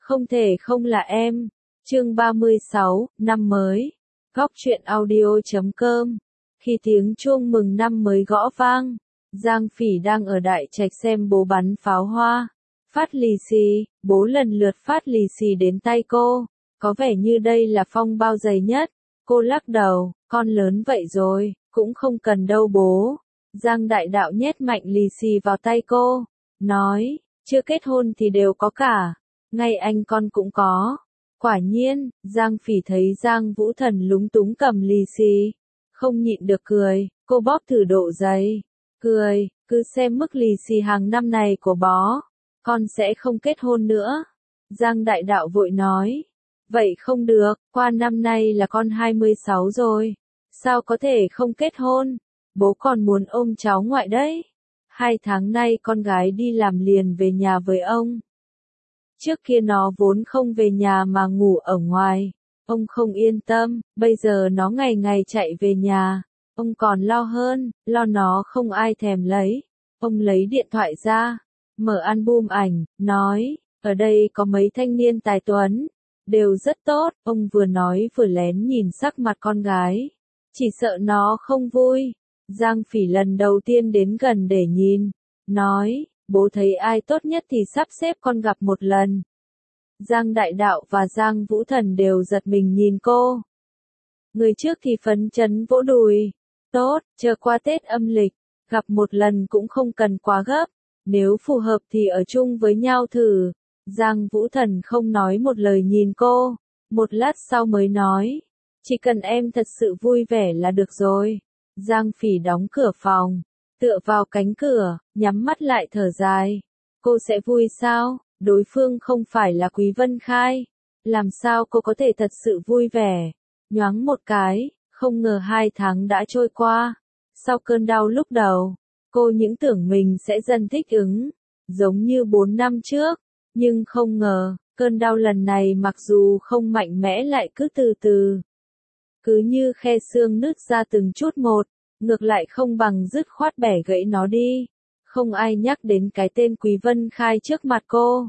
Không thể không là em. Chương 36, năm mới. Góc truyện audio.com. Khi tiếng chuông mừng năm mới gõ vang, Giang Phỉ đang ở đại trạch xem bố bắn pháo hoa. Phát lì xì, bố lần lượt phát lì xì đến tay cô. Có vẻ như đây là phong bao dày nhất. Cô lắc đầu, con lớn vậy rồi, cũng không cần đâu bố. Giang Đại Đạo nhét mạnh lì xì vào tay cô, nói, chưa kết hôn thì đều có cả, ngay anh con cũng có. Quả nhiên, Giang Phỉ thấy Giang Vũ Thần lúng túng cầm lì xì, không nhịn được cười, cô bóp thử độ dày, cười, cứ xem mức lì xì hàng năm này của bó, con sẽ không kết hôn nữa. Giang Đại Đạo vội nói, vậy không được, qua năm nay là con 26 rồi, sao có thể không kết hôn, bố còn muốn ôm cháu ngoại đấy. 2 tháng nay con gái đi làm liền về nhà với ông. Trước kia nó vốn không về nhà mà ngủ ở ngoài, ông không yên tâm, bây giờ nó ngày ngày chạy về nhà, ông còn lo hơn, lo nó không ai thèm lấy. Ông lấy điện thoại ra, mở album ảnh, nói, ở đây có mấy thanh niên tài tuấn, đều rất tốt, ông vừa nói vừa lén nhìn sắc mặt con gái, chỉ sợ nó không vui. Giang Phỉ lần đầu tiên đến gần để nhìn, nói, bố thấy ai tốt nhất thì sắp xếp con gặp một lần. Giang Đại Đạo và Giang Vũ Thần đều giật mình nhìn cô. Người trước thì phấn chấn vỗ đùi, tốt, chờ qua Tết âm lịch, gặp một lần cũng không cần quá gấp, nếu phù hợp thì ở chung với nhau thử. Giang Vũ Thần không nói một lời nhìn cô, một lát sau mới nói, chỉ cần em thật sự vui vẻ là được rồi. Giang Phỉ đóng cửa phòng, tựa vào cánh cửa, nhắm mắt lại thở dài. Cô sẽ vui sao? Đối phương không phải là Quý Vân Khai. Làm sao cô có thể thật sự vui vẻ? Nhoáng một cái, không ngờ 2 tháng đã trôi qua. Sau cơn đau lúc đầu, cô những tưởng mình sẽ dần thích ứng, giống như 4 năm trước. Nhưng không ngờ, cơn đau lần này mặc dù không mạnh mẽ lại cứ từ từ. Cứ như khe xương nứt ra từng chút một, ngược lại không bằng dứt khoát bẻ gãy nó đi. Không ai nhắc đến cái tên Quý Vân Khai trước mặt cô.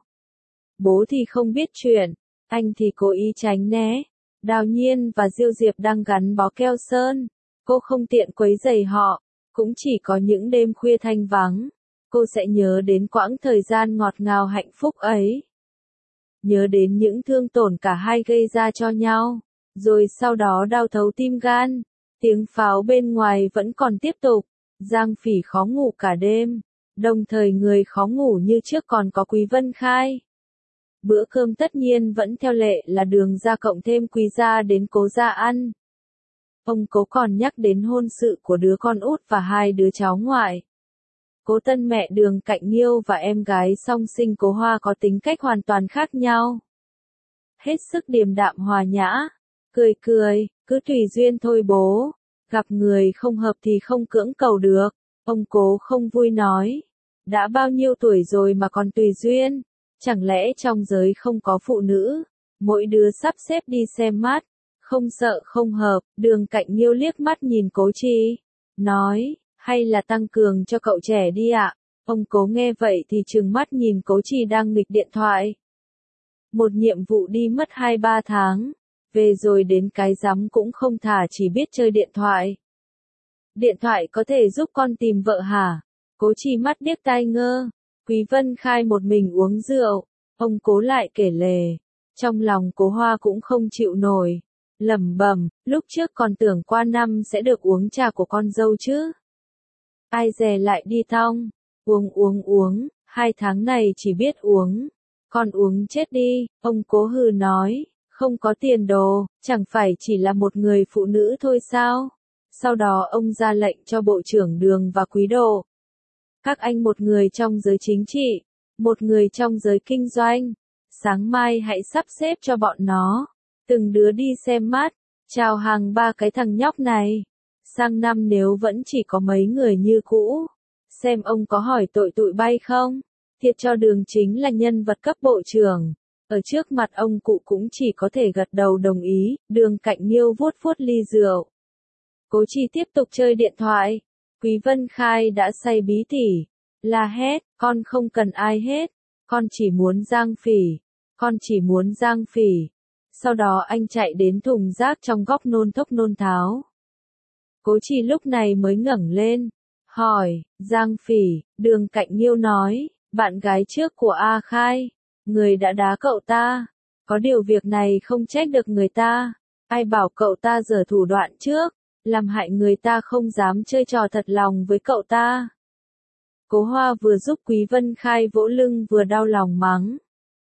Bố thì không biết chuyện, anh thì cố ý tránh né. Đào Nhiên và Diêu Diệp đang gắn bó keo sơn, cô không tiện quấy rầy họ, cũng chỉ có những đêm khuya thanh vắng, cô sẽ nhớ đến quãng thời gian ngọt ngào hạnh phúc ấy. Nhớ đến những thương tổn cả hai gây ra cho nhau, rồi sau đó đau thấu tim gan. Tiếng pháo bên ngoài vẫn còn tiếp tục, Giang Phỉ khó ngủ cả đêm, đồng thời người khó ngủ như trước còn có Quý Vân Khai. Bữa cơm tất nhiên vẫn theo lệ là Đường gia cộng thêm Quý gia đến Cố gia ăn. Ông Cố còn nhắc đến hôn sự của đứa con út và 2 đứa cháu ngoại. Cố Tân mẹ Đường Cạnh Nhiêu và em gái song sinh Cố Hoa có tính cách hoàn toàn khác nhau. Hết sức điềm đạm hòa nhã, cười cười, cứ tùy duyên thôi bố, gặp người không hợp thì không cưỡng cầu được. Ông Cố không vui nói, đã bao nhiêu tuổi rồi mà còn tùy duyên, chẳng lẽ trong giới không có phụ nữ, mỗi đứa sắp xếp đi xem mắt, không sợ không hợp. Đường Cạnh Nhiêu liếc mắt nhìn Cố Chi, nói, hay là tăng cường cho cậu trẻ đi ạ. Ông Cố nghe vậy thì trừng mắt nhìn Cố Chi đang nghịch điện thoại. Một nhiệm vụ đi mất 2-3 tháng, về rồi đến cái rắm cũng không thả, chỉ biết chơi điện thoại. Điện thoại có thể giúp con tìm vợ hả? Cố Chi mắt điếc tai ngơ. Quý Vân Khai một mình uống rượu, ông Cố lại kể lể. Trong lòng Cố Hoa cũng không chịu nổi, lẩm bẩm, lúc trước còn tưởng qua năm sẽ được uống trà của con dâu chứ. Ai dè lại đi thong, uống, 2 tháng này chỉ biết uống. Con uống chết đi, ông Cố hừ nói, không có tiền đồ, chẳng phải chỉ là một người phụ nữ thôi sao? Sau đó ông ra lệnh cho Bộ trưởng Đường và Quý Độ. Các anh một người trong giới chính trị, một người trong giới kinh doanh. Sáng mai hãy sắp xếp cho bọn nó, từng đứa đi xem mắt, chào hàng 3 cái thằng nhóc này. Sang năm nếu vẫn chỉ có mấy người như cũ, xem ông có hỏi tội tụi bay không? Thiệt cho Đường chính là nhân vật cấp bộ trưởng. Ở trước mặt ông cụ cũng chỉ có thể gật đầu đồng ý. Đường Cạnh Nhiêu vuốt vuốt ly rượu. Cố Chi tiếp tục chơi điện thoại. Quý Vân Khai đã say bí tỉ, la hét, con không cần ai hết, con chỉ muốn Giang Phỉ, con chỉ muốn Giang Phỉ. Sau đó anh chạy đến thùng rác trong góc nôn thốc nôn tháo. Cố Trì lúc này mới ngẩng lên, hỏi, Giang Phỉ, Đường Cạnh Nghiêu nói, bạn gái trước của A Khai, người đã đá cậu ta. Có điều việc này không trách được người ta, ai bảo cậu ta giở thủ đoạn trước, làm hại người ta không dám chơi trò thật lòng với cậu ta. Cố Hoa vừa giúp Quý Vân Khai vỗ lưng vừa đau lòng mắng.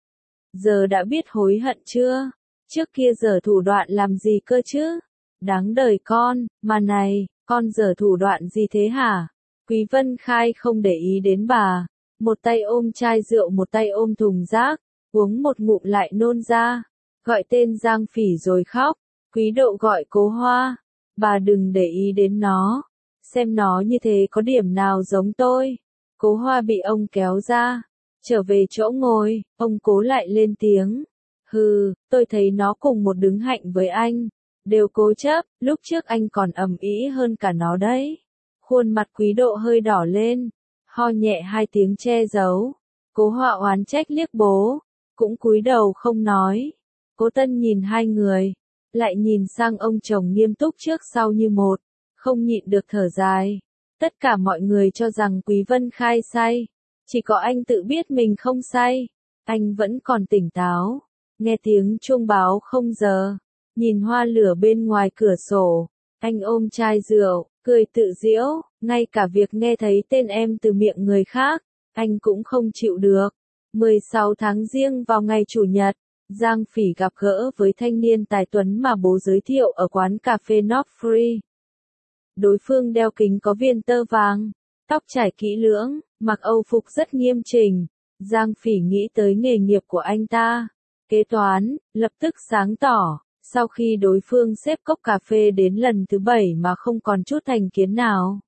Giờ đã biết hối hận chưa? Trước kia giở thủ đoạn làm gì cơ chứ? Đáng đời con, mà này, con giở thủ đoạn gì thế hả? Quý Vân Khai không để ý đến bà, một tay ôm chai rượu một tay ôm thùng rác, uống một ngụm lại nôn ra, gọi tên Giang Phỉ rồi khóc. Quý Độ gọi Cố Hoa, bà đừng để ý đến nó, xem nó như thế có điểm nào giống tôi. Cố Hoa bị ông kéo ra, trở về chỗ ngồi, ông Cố lại lên tiếng. Hừ, tôi thấy nó cùng một đứng hạnh với anh, đều cố chấp, lúc trước anh còn ầm ĩ hơn cả nó đấy. Khuôn mặt Quý Độ hơi đỏ lên, ho nhẹ hai tiếng che giấu. Cố Hoa oán trách liếc bố, cũng cúi đầu không nói. Cố Tân nhìn hai người, lại nhìn sang ông chồng nghiêm túc trước sau như một, không nhịn được thở dài. Tất cả mọi người cho rằng Quý Vân Khai say, chỉ có anh tự biết mình không say, anh vẫn còn tỉnh táo. Nghe tiếng chuông báo 0 giờ, nhìn hoa lửa bên ngoài cửa sổ, anh ôm chai rượu, cười tự giễu, ngay cả việc nghe thấy tên em từ miệng người khác, anh cũng không chịu được. 16 tháng Giêng vào ngày Chủ nhật, Giang Phỉ gặp gỡ với thanh niên tài tuấn mà bố giới thiệu ở quán cà phê North Free. Đối phương đeo kính có viền tơ vàng, tóc trải kỹ lưỡng, mặc Âu phục rất nghiêm chỉnh. Giang Phỉ nghĩ tới nghề nghiệp của anh ta, kế toán, lập tức sáng tỏ. Sau khi đối phương xếp cốc cà phê đến lần thứ 7 mà không còn chút thành kiến nào,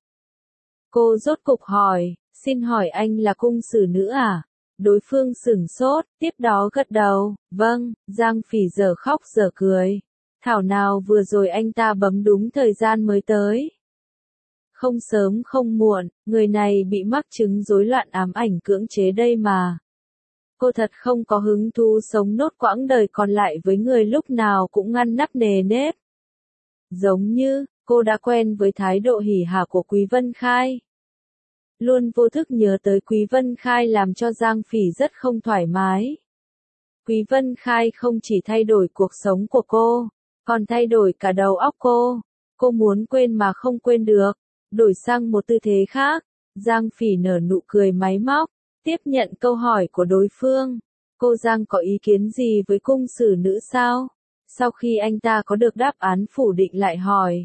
cô rốt cục hỏi, xin hỏi anh là cung sử nữ à? Đối phương sửng sốt, tiếp đó gật đầu, vâng. Giang Phỉ giờ khóc giờ cười. Thảo nào vừa rồi anh ta bấm đúng thời gian mới tới. Không sớm không muộn, người này bị mắc chứng rối loạn ám ảnh cưỡng chế đây mà. Cô thật không có hứng thú sống nốt quãng đời còn lại với người lúc nào cũng ngăn nắp nề nếp. Giống như, cô đã quen với thái độ hỉ hả của Quý Vân Khai. Luôn vô thức nhớ tới Quý Vân Khai làm cho Giang Phỉ rất không thoải mái. Quý Vân Khai không chỉ thay đổi cuộc sống của cô, còn thay đổi cả đầu óc cô. Cô muốn quên mà không quên được, đổi sang một tư thế khác. Giang Phỉ nở nụ cười máy móc, tiếp nhận câu hỏi của đối phương. Cô Giang có ý kiến gì với cung sử nữ sao? Sau khi anh ta có được đáp án phủ định lại hỏi.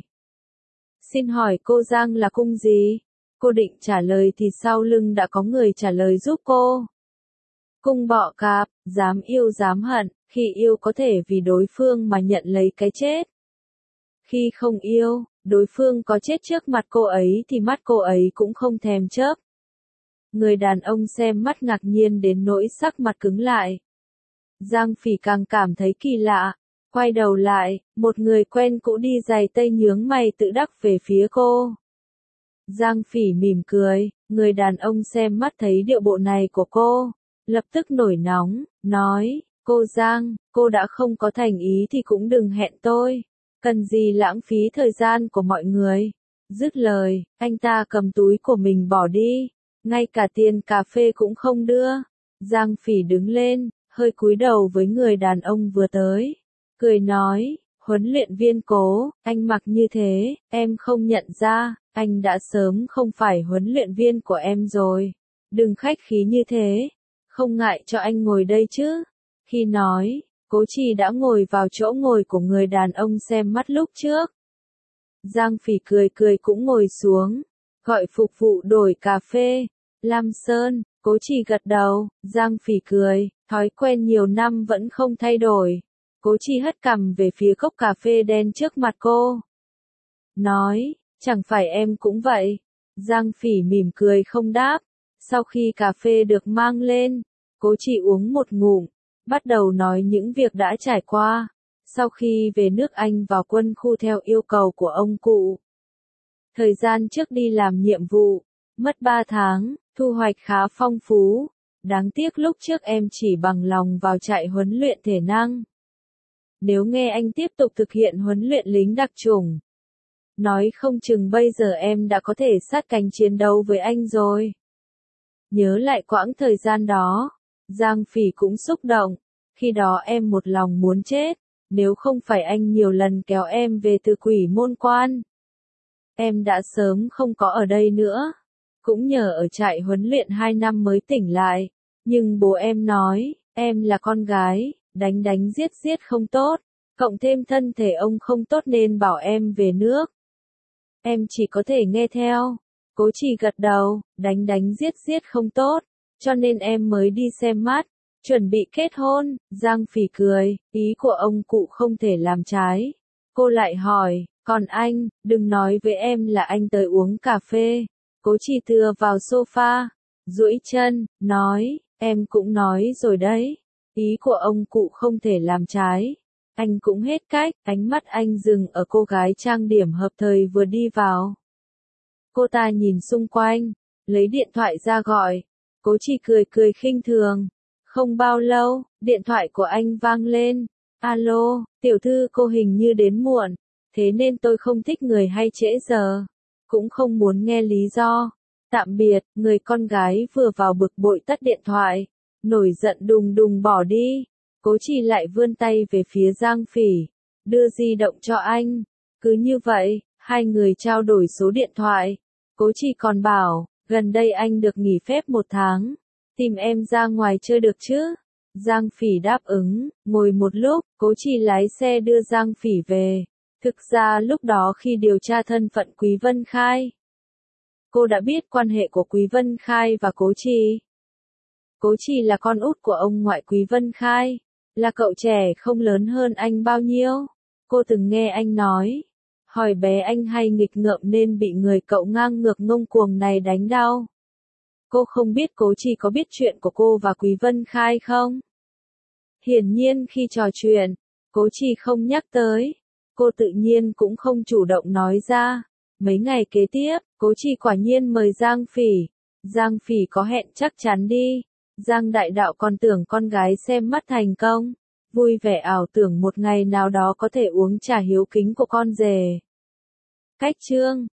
Xin hỏi cô Giang là cung gì? Cô định trả lời thì sau lưng đã có người trả lời giúp cô. Cung Bọ Cạp, dám yêu dám hận, khi yêu có thể vì đối phương mà nhận lấy cái chết. Khi không yêu, đối phương có chết trước mặt cô ấy thì mắt cô ấy cũng không thèm chớp. Người đàn ông xem mắt ngạc nhiên đến nỗi sắc mặt cứng lại. Giang Phỉ càng cảm thấy kỳ lạ, quay đầu lại, một người quen cũ đi giày tây nhướng mày tự đắc về phía cô. Giang Phỉ mỉm cười, người đàn ông xem mắt thấy điệu bộ này của cô, lập tức nổi nóng, nói, cô Giang, cô đã không có thành ý thì cũng đừng hẹn tôi, cần gì lãng phí thời gian của mọi người. Dứt lời, anh ta cầm túi của mình bỏ đi, ngay cả tiền cà phê cũng không đưa. Giang Phỉ đứng lên, hơi cúi đầu với người đàn ông vừa tới, cười nói, huấn luyện viên Cố, anh mặc như thế, em không nhận ra, anh đã sớm không phải huấn luyện viên của em rồi. Đừng khách khí như thế, không ngại cho anh ngồi đây chứ. Khi nói, Cố Trì đã ngồi vào chỗ ngồi của người đàn ông xem mắt lúc trước. Giang Phỉ cười cười cũng ngồi xuống, gọi phục vụ đổi cà phê. Lam Sơn, Cố Trì gật đầu, Giang Phỉ cười, thói quen nhiều năm vẫn không thay đổi. Cố Trì hất cằm về phía cốc cà phê đen trước mặt cô. Nói, chẳng phải em cũng vậy. Giang Phỉ mỉm cười không đáp. Sau khi cà phê được mang lên, Cố Trì uống một ngụm, bắt đầu nói những việc đã trải qua. Sau khi về nước Anh vào quân khu theo yêu cầu của ông cụ. Thời gian trước đi làm nhiệm vụ, mất 3 tháng, thu hoạch khá phong phú. Đáng tiếc lúc trước em chỉ bằng lòng vào trại huấn luyện thể năng. Nếu nghe anh tiếp tục thực hiện huấn luyện lính đặc chủng, nói không chừng bây giờ em đã có thể sát cánh chiến đấu với anh rồi. Nhớ lại quãng thời gian đó, Giang Phỉ cũng xúc động. Khi đó em một lòng muốn chết, nếu không phải anh nhiều lần kéo em về từ Quỷ Môn Quan, em đã sớm không có ở đây nữa. Cũng nhờ ở trại huấn luyện 2 năm mới tỉnh lại. Nhưng bố em nói, em là con gái, đánh đánh giết giết không tốt, cộng thêm thân thể ông không tốt nên bảo em về nước. Em chỉ có thể nghe theo. Cố Trì gật đầu, đánh đánh giết giết không tốt, cho nên em mới đi xem mắt, chuẩn bị kết hôn. Giang Phỉ cười, ý của ông cụ không thể làm trái. Cô lại hỏi, còn anh, đừng nói với em là anh tới uống cà phê. Cố Trì tựa vào sofa, duỗi chân, nói, em cũng nói rồi đấy. Ý của ông cụ không thể làm trái. Anh cũng hết cách, ánh mắt anh dừng ở cô gái trang điểm hợp thời vừa đi vào. Cô ta nhìn xung quanh, lấy điện thoại ra gọi. Cố Trì cười cười khinh thường. Không bao lâu, điện thoại của anh vang lên. Alo, tiểu thư cô hình như đến muộn, thế nên tôi không thích người hay trễ giờ. Cũng không muốn nghe lý do. Tạm biệt, người con gái vừa vào bực bội tắt điện thoại. Nổi giận đùng đùng bỏ đi. Cố Trì lại vươn tay về phía Giang Phỉ, đưa di động cho anh. Cứ như vậy, hai người trao đổi số điện thoại. Cố Trì còn bảo, gần đây anh được nghỉ phép 1 tháng. Tìm em ra ngoài chơi được chứ? Giang Phỉ đáp ứng, ngồi một lúc, Cố Trì lái xe đưa Giang Phỉ về. Thực ra lúc đó khi điều tra thân phận Quý Vân Khai, cô đã biết quan hệ của Quý Vân Khai và Cố Trì. Cố Trì là con út của ông ngoại Quý Vân Khai, là cậu trẻ không lớn hơn anh bao nhiêu. Cô từng nghe anh nói, hồi bé anh hay nghịch ngợm nên bị người cậu ngang ngược ngông cuồng này đánh đau. Cô không biết Cố Trì có biết chuyện của cô và Quý Vân Khai không? Hiển nhiên khi trò chuyện, Cố Trì không nhắc tới. Cô tự nhiên cũng không chủ động nói ra. Mấy ngày kế tiếp, Cố Trì quả nhiên mời Giang Phỉ. Giang Phỉ có hẹn chắc chắn đi. Giang đại đạo còn tưởng con gái xem mắt thành công. Vui vẻ ảo tưởng một ngày nào đó có thể uống trà hiếu kính của con rể. Cách chương